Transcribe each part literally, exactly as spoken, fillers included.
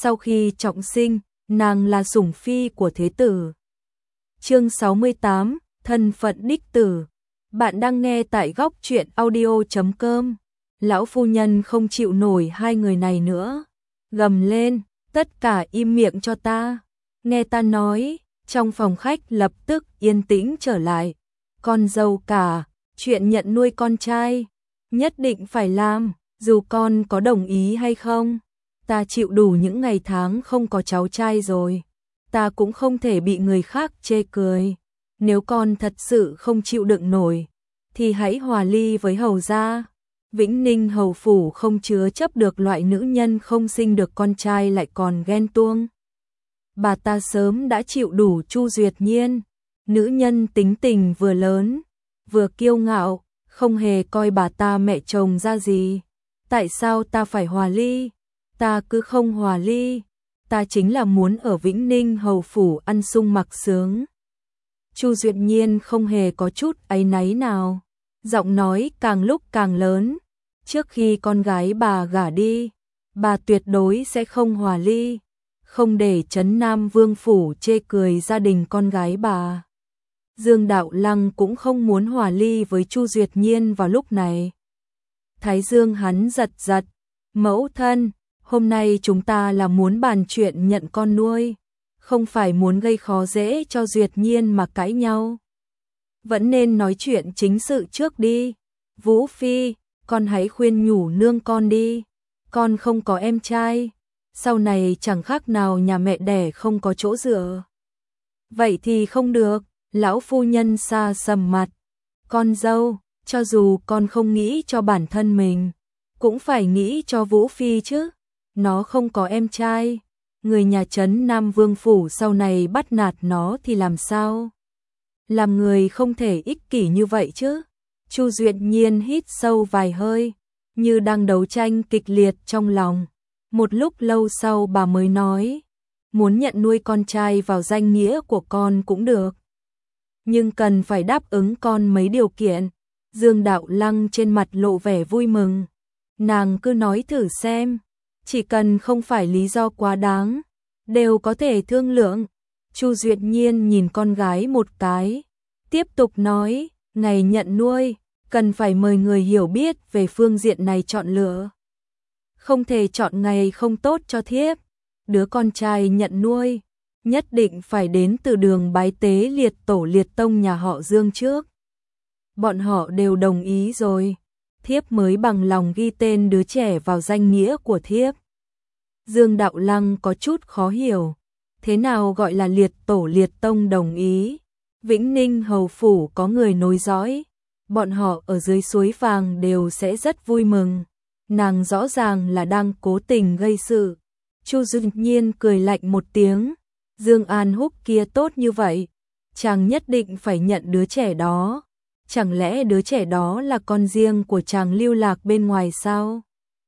Sau khi trọng sinh, nàng là sủng phi của thế tử. Chương sáu mươi tám, thân phận đích tử. Bạn đang nghe tại góc truyện audio chấm com. Lão phu nhân không chịu nổi hai người này nữa, gầm lên, tất cả im miệng cho ta. Nghe ta nói. Trong phòng khách lập tức yên tĩnh trở lại. Con dâu cả, chuyện nhận nuôi con trai, nhất định phải làm, dù con có đồng ý hay không. Ta chịu đủ những ngày tháng không có cháu trai rồi. Ta cũng không thể bị người khác chê cười. Nếu con thật sự không chịu đựng nổi, thì hãy hòa ly với hầu gia. Vĩnh Ninh hầu phủ không chứa chấp được loại nữ nhân không sinh được con trai lại còn ghen tuông. Bà ta sớm đã chịu đủ Chu Duyệt Nhiên, nữ nhân tính tình vừa lớn, vừa kiêu ngạo, không hề coi bà ta mẹ chồng ra gì. Tại sao ta phải hòa ly? Ta cứ không hòa ly, ta chính là muốn ở Vĩnh Ninh hầu phủ ăn sung mặc sướng. Chu Duyệt Nhiên không hề có chút áy náy nào, giọng nói càng lúc càng lớn. Trước khi con gái bà gả đi, bà tuyệt đối sẽ không hòa ly, không để Trấn Nam Vương phủ chê cười gia đình con gái bà. Dương Đạo Lăng cũng không muốn hòa ly với Chu Duyệt Nhiên vào lúc này. Thái dương hắn giật giật, mẫu thân, hôm nay chúng ta là muốn bàn chuyện nhận con nuôi, không phải muốn gây khó dễ cho Duyệt Nhiên mà cãi nhau. Vẫn nên nói chuyện chính sự trước đi. Vũ Phi, con hãy khuyên nhủ nương con đi, con không có em trai, sau này chẳng khác nào nhà mẹ đẻ không có chỗ dựa. Vậy thì không được, lão phu nhân xa sầm mặt. Con dâu, cho dù con không nghĩ cho bản thân mình, cũng phải nghĩ cho Vũ Phi chứ. Nó không có em trai, người nhà Trấn Nam Vương phủ sau này bắt nạt nó thì làm sao? Làm người không thể ích kỷ như vậy chứ. Chu Duyệt Nhiên hít sâu vài hơi, như đang đấu tranh kịch liệt trong lòng. Một lúc lâu sau bà mới nói, muốn nhận nuôi con trai vào danh nghĩa của con cũng được, nhưng cần phải đáp ứng con mấy điều kiện. Dương Đạo Lăng trên mặt lộ vẻ vui mừng. Nàng cứ nói thử xem, chỉ cần không phải lý do quá đáng, đều có thể thương lượng. Chu Duyệt Nhiên nhìn con gái một cái, tiếp tục nói, ngày nhận nuôi, cần phải mời người hiểu biết về phương diện này chọn lựa. Không thể chọn ngày không tốt cho thiếp. Đứa con trai nhận nuôi, nhất định phải đến từ đường bái tế liệt tổ liệt tông nhà họ Dương trước. Bọn họ đều đồng ý rồi, thiếp mới bằng lòng ghi tên đứa trẻ vào danh nghĩa của thiếp. Dương Đạo Lăng có chút khó hiểu, thế nào gọi là liệt tổ liệt tông đồng ý? Vĩnh Ninh hầu phủ có người nối dõi, bọn họ ở dưới suối vàng đều sẽ rất vui mừng. Nàng rõ ràng là đang cố tình gây sự. Chu Duyệt Nhiên cười lạnh một tiếng, Dương An Húc kia tốt như vậy, chàng nhất định phải nhận đứa trẻ đó. Chẳng lẽ đứa trẻ đó là con riêng của chàng lưu lạc bên ngoài sao?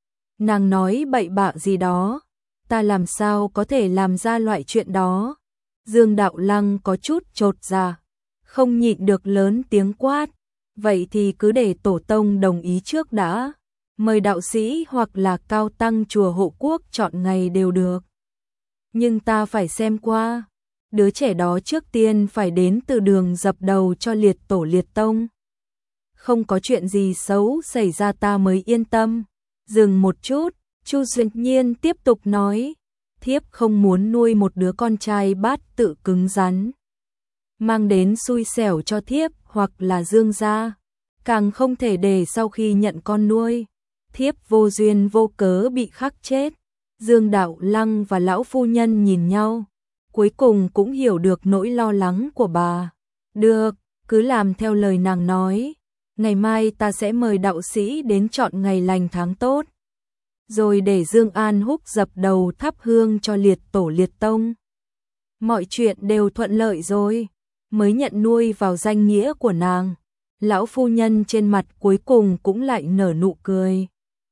Nàng nói bậy bạ gì đó, ta làm sao có thể làm ra loại chuyện đó? Dương Đạo Lăng có chút chột dạ, không nhịn được lớn tiếng quát, vậy thì cứ để tổ tông đồng ý trước đã. Mời đạo sĩ hoặc là cao tăng chùa Hộ Quốc chọn ngày đều được. Nhưng ta phải xem qua, đứa trẻ đó trước tiên phải đến từ đường dập đầu cho liệt tổ liệt tông. Không có chuyện gì xấu xảy ra ta mới yên tâm. Dừng một chút, Chu Duyệt Nhiên tiếp tục nói, thiếp không muốn nuôi một đứa con trai bát tự cứng rắn, mang đến xui xẻo cho thiếp hoặc là Dương gia. Càng không thể để sau khi nhận con nuôi, thiếp vô duyên vô cớ bị khắc chết. Dương Đạo Lăng và lão phu nhân nhìn nhau, cuối cùng cũng hiểu được nỗi lo lắng của bà. Được, cứ làm theo lời nàng nói. Ngày mai ta sẽ mời đạo sĩ đến chọn ngày lành tháng tốt, rồi để Dương An Húc dập đầu thắp hương cho liệt tổ liệt tông. Mọi chuyện đều thuận lợi rồi, mới nhận nuôi vào danh nghĩa của nàng. Lão phu nhân trên mặt cuối cùng cũng lại nở nụ cười.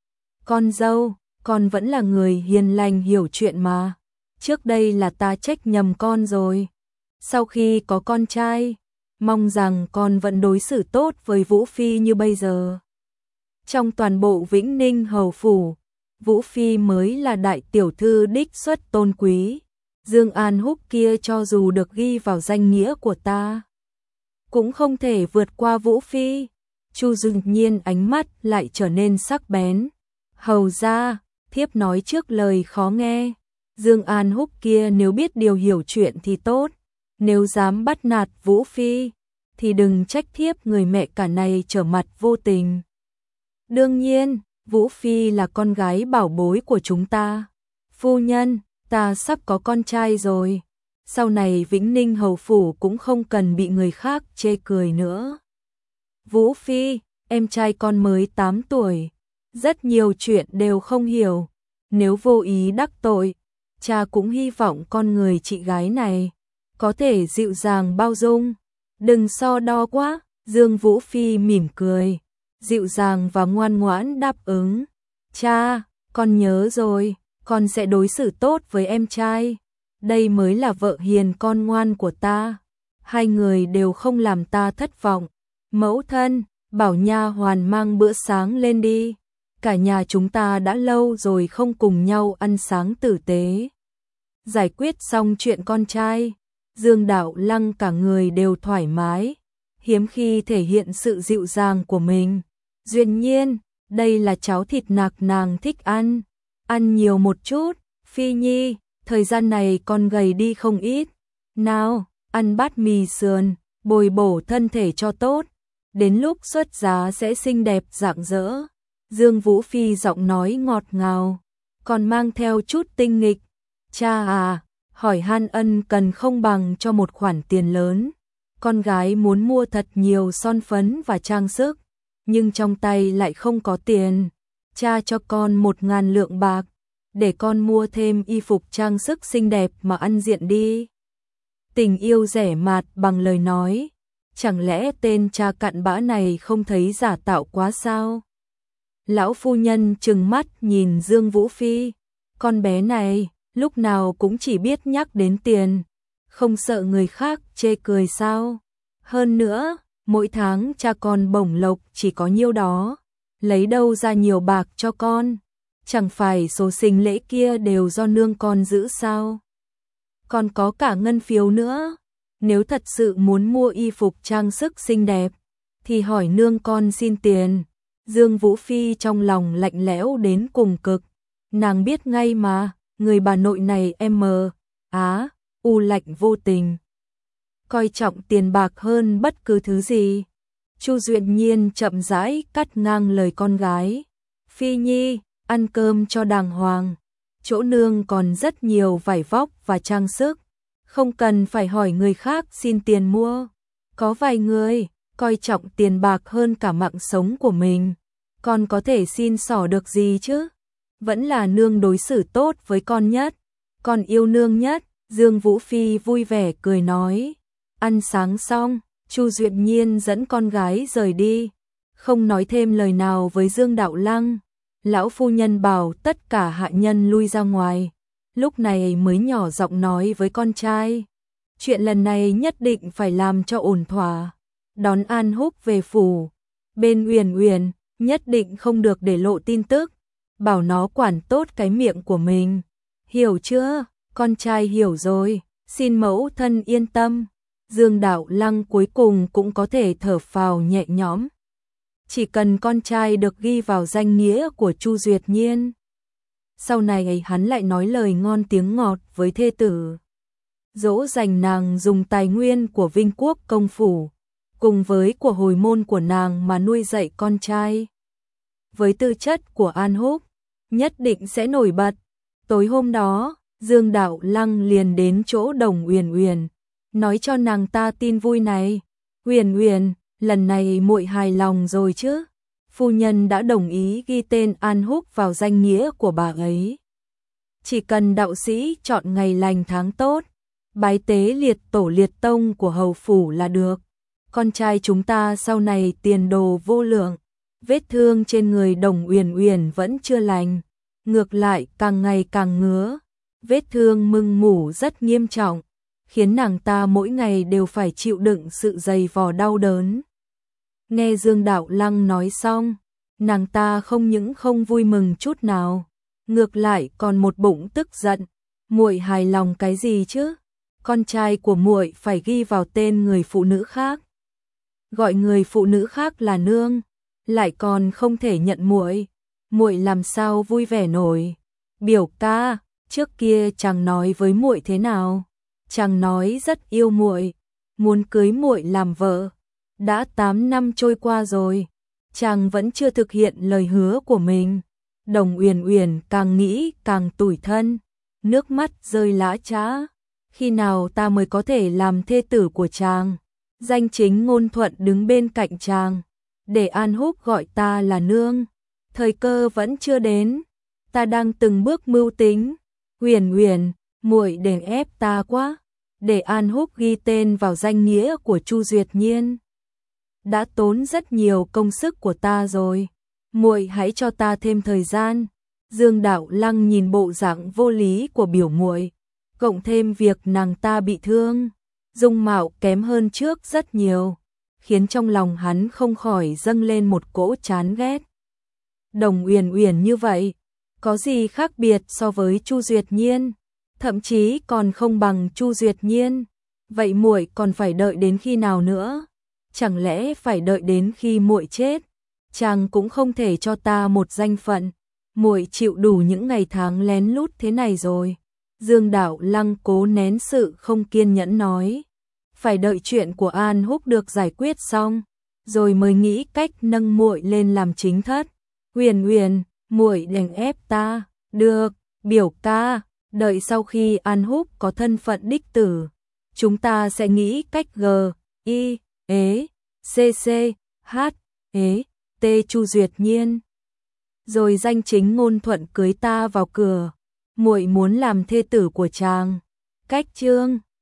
Con dâu, con vẫn là người hiền lành hiểu chuyện mà. Trước đây là ta trách nhầm con rồi. Sau khi có con trai, mong rằng con vẫn đối xử tốt với Vũ Phi như bây giờ. Trong toàn bộ Vĩnh Ninh hầu phủ, Vũ Phi mới là đại tiểu thư đích xuất tôn quý. Dương An Húc kia cho dù được ghi vào danh nghĩa của ta, cũng không thể vượt qua Vũ Phi. Chu Dực Nhiên ánh mắt lại trở nên sắc bén. Hầu ra, thiếp nói trước lời khó nghe. Dương An Húc kia nếu biết điều hiểu chuyện thì tốt. Nếu dám bắt nạt Vũ Phi, thì đừng trách thiếp người mẹ cả này trở mặt vô tình. Đương nhiên, Vũ Phi là con gái bảo bối của chúng ta. Phu nhân, ta sắp có con trai rồi. Sau này Vĩnh Ninh hầu phủ cũng không cần bị người khác chê cười nữa. Vũ Phi, em trai con mới tám tuổi. Rất nhiều chuyện đều không hiểu. Nếu vô ý đắc tội, cha cũng hy vọng con người chị gái này có thể dịu dàng bao dung. Đừng so đo quá. Dương Vũ Phi mỉm cười, dịu dàng và ngoan ngoãn đáp ứng. Cha, con nhớ rồi, con sẽ đối xử tốt với em trai. Đây mới là vợ hiền con ngoan của ta. Hai người đều không làm ta thất vọng. Mẫu thân, bảo nha hoàn mang bữa sáng lên đi. Cả nhà chúng ta đã lâu rồi không cùng nhau ăn sáng tử tế. Giải quyết xong chuyện con trai, Dương Đạo Lăng cả người đều thoải mái, hiếm khi thể hiện sự dịu dàng của mình. Duyên Nhiên, đây là cháo thịt nạc nàng thích ăn. Ăn nhiều một chút. Phi Nhi, thời gian này con gầy đi không ít. Nào, ăn bát mì sườn, bồi bổ thân thể cho tốt. Đến lúc xuất giá sẽ xinh đẹp rạng rỡ. Dương Vũ Phi giọng nói ngọt ngào, còn mang theo chút tinh nghịch. Cha à, hỏi han ân cần không bằng cho một khoản tiền lớn. Con gái muốn mua thật nhiều son phấn và trang sức, nhưng trong tay lại không có tiền. Cha cho con một ngàn lượng bạc, để con mua thêm y phục trang sức xinh đẹp mà ăn diện đi. Tình yêu rẻ mạt bằng lời nói, chẳng lẽ tên cha cặn bã này không thấy giả tạo quá sao? Lão phu nhân trừng mắt nhìn Dương Vũ Phi, con bé này lúc nào cũng chỉ biết nhắc đến tiền, không sợ người khác chê cười sao? Hơn nữa, mỗi tháng cha con bổng lộc chỉ có nhiêu đó, lấy đâu ra nhiều bạc cho con? Chẳng phải số sinh lễ kia đều do nương con giữ sao? Còn có cả ngân phiếu nữa. Nếu thật sự muốn mua y phục trang sức xinh đẹp, thì hỏi nương con xin tiền. Dương Vũ Phi trong lòng lạnh lẽo đến cùng cực. Nàng biết ngay mà, người bà nội này em mờ, á, u lạnh vô tình. Coi trọng tiền bạc hơn bất cứ thứ gì. Chu Duyện Nhiên chậm rãi cắt ngang lời con gái. Phi Nhi, ăn cơm cho đàng hoàng. Chỗ nương còn rất nhiều vải vóc và trang sức, không cần phải hỏi người khác xin tiền mua. Có vài người coi trọng tiền bạc hơn cả mạng sống của mình, con có thể xin xỏ được gì chứ? Vẫn là nương đối xử tốt với con nhất, con yêu nương nhất. Dương Vũ Phi vui vẻ cười nói. Ăn sáng xong, Chu Duyện Nhiên dẫn con gái rời đi, không nói thêm lời nào với Dương Đạo Lăng. Lão phu nhân bảo tất cả hạ nhân lui ra ngoài, lúc này mới nhỏ giọng nói với con trai. Chuyện lần này nhất định phải làm cho ổn thỏa. Đón An Húc về phủ, bên Uyển Uyển nhất định không được để lộ tin tức, bảo nó quản tốt cái miệng của mình. Hiểu chưa? Con trai hiểu rồi, xin mẫu thân yên tâm. Dương Đạo Lăng cuối cùng cũng có thể thở phào nhẹ nhõm. Chỉ cần con trai được ghi vào danh nghĩa của Chu Duyệt Nhiên, sau này hắn lại nói lời ngon tiếng ngọt với thê tử, dỗ dành nàng dùng tài nguyên của Vinh Quốc công phủ, cùng với của hồi môn của nàng mà nuôi dạy con trai. Với tư chất của An Húc, nhất định sẽ nổi bật. Tối hôm đó, Dương Đạo Lăng liền đến chỗ Đồng Uyển Uyển, nói cho nàng ta tin vui này. Uyển Uyển, lần này muội hài lòng rồi chứ? Phu nhân đã đồng ý ghi tên An Húc vào danh nghĩa của bà ấy. Chỉ cần đạo sĩ chọn ngày lành tháng tốt, bái tế liệt tổ liệt tông của hầu phủ là được. Con trai chúng ta sau này tiền đồ vô lượng. Vết thương trên người Đồng Uyển Uyển vẫn chưa lành, ngược lại càng ngày càng ngứa. Vết thương mưng mủ rất nghiêm trọng, khiến nàng ta mỗi ngày đều phải chịu đựng sự dày vò đau đớn. Nghe Dương Đạo Lăng nói xong, nàng ta không những không vui mừng chút nào, ngược lại còn một bụng tức giận. Muội hài lòng cái gì chứ? Con trai của muội phải ghi vào tên người phụ nữ khác. Gọi người phụ nữ khác là nương, lại còn không thể nhận muội. Muội làm sao vui vẻ nổi? Biểu ca, trước kia chàng nói với muội thế nào? Chàng nói rất yêu muội, muốn cưới muội làm vợ. Đã tám năm trôi qua rồi, chàng vẫn chưa thực hiện lời hứa của mình. Đồng Uyển Uyển càng nghĩ càng tủi thân, nước mắt rơi lã chã. Khi nào ta mới có thể làm thê tử của chàng? Danh chính ngôn thuận đứng bên cạnh chàng, để An Húc gọi ta là nương. Thời cơ vẫn chưa đến, ta đang từng bước mưu tính. Uyển Uyển, muội đè ép ta quá, để An Húc ghi tên vào danh nghĩa của Chu Duyệt Nhiên. Đã tốn rất nhiều công sức của ta rồi, muội hãy cho ta thêm thời gian. Dương Đạo Lăng nhìn bộ dạng vô lý của biểu muội, cộng thêm việc nàng ta bị thương, dung mạo kém hơn trước rất nhiều, khiến trong lòng hắn không khỏi dâng lên một cỗ chán ghét. Đồng Uyển Uyển như vậy, có gì khác biệt so với Chu Duyệt Nhiên, thậm chí còn không bằng Chu Duyệt Nhiên. Vậy muội còn phải đợi đến khi nào nữa? Chẳng lẽ phải đợi đến khi muội chết? Chàng cũng không thể cho ta một danh phận. Muội chịu đủ những ngày tháng lén lút thế này rồi. Dương Đạo Lăng cố nén sự không kiên nhẫn nói, phải đợi chuyện của An Húc được giải quyết xong, rồi mới nghĩ cách nâng muội lên làm chính thất. Uyển Uyển, muội đành ép ta. Được, biểu ca, đợi sau khi An Húc có thân phận đích tử, chúng ta sẽ nghĩ cách g, i, ế, c c, h, ế, t Chu Duyệt Nhiên. Rồi danh chính ngôn thuận cưới ta vào cửa. Muội muốn làm thê tử của chàng. Cách chương